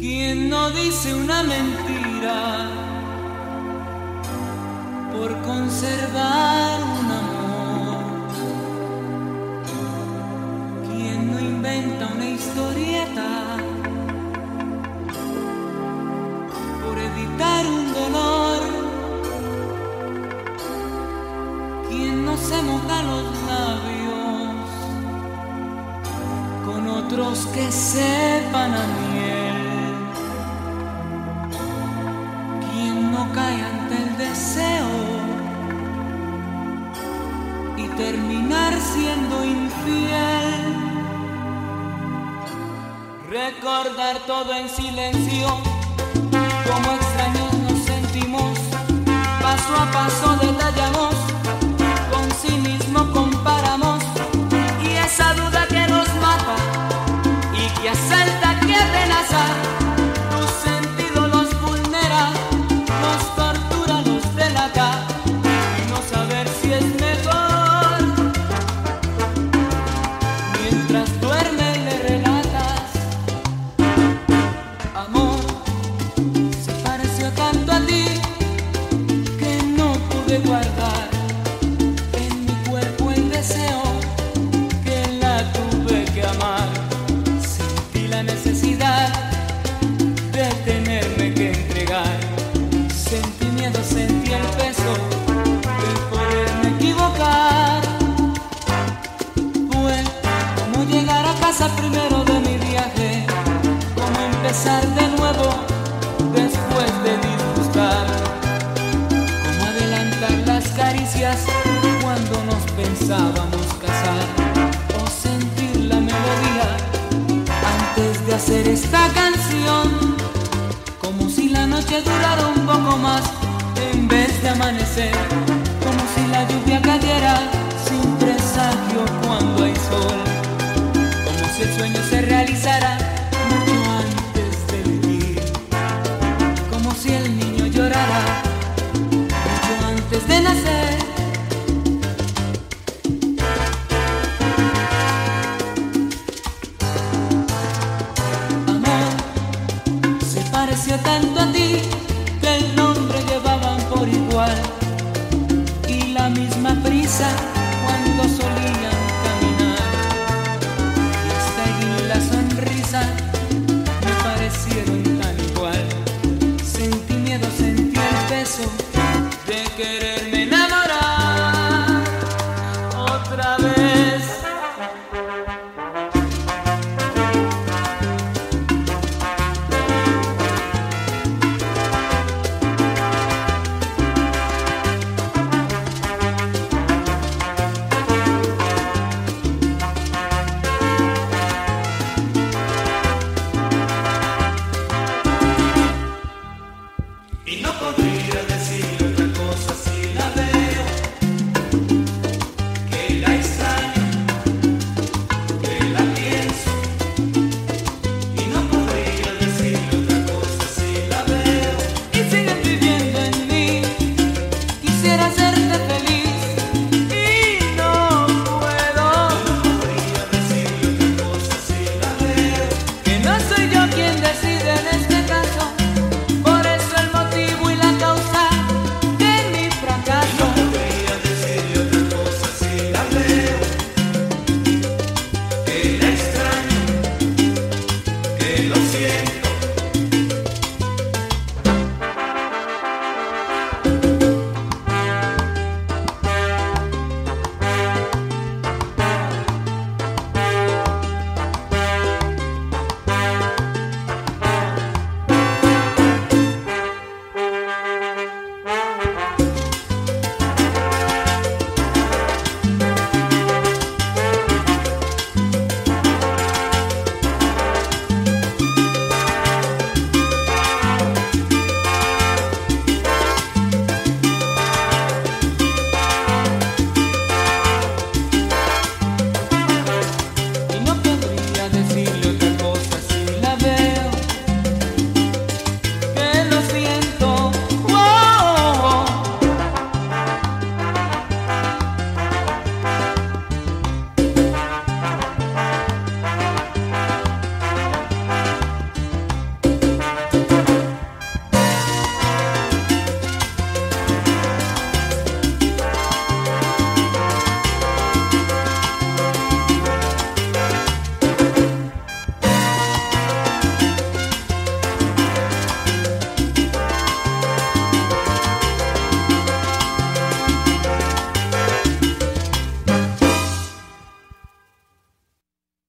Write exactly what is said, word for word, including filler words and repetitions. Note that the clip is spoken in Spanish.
¿Quién no dice una mentira por conservar un amor? ¿Quién no inventa una historieta por evitar un dolor? ¿Quién no se moja los labios con otros que sepan a miel? No cae ante el deseo y terminar siendo infiel. Recordar todo en silencio, como extraños nos sentimos, paso a paso detallamos, con cinismo comparamos, y esa duda que nos mata y que asalta, que amenaza, tus sentidos los vulnera, nos tortura, los delata, y no saber si es mejor. Mientras duerme le relatas: amor, se pareció tanto a ti que no pude guardar en mi cuerpo el deseo, que la tuve que amar. Sentí la necesidad de tenerme que entregar. Sentí miedo, sentí el peso de poderme equivocar. Fue como llegar a casa primero de mi viaje, como empezar de nuevo después de disgustar, como adelantar las caricias cuando nos pensábamos casar, o sentir la melodía antes de hacer esta canción. Como si la noche durara un poco más en vez de amanecer, como si la lluvia cayera sin presagio cuando hay sol, como si el sueño se realizara mucho antes de vivir, como si el niño llorara mucho antes de nacer.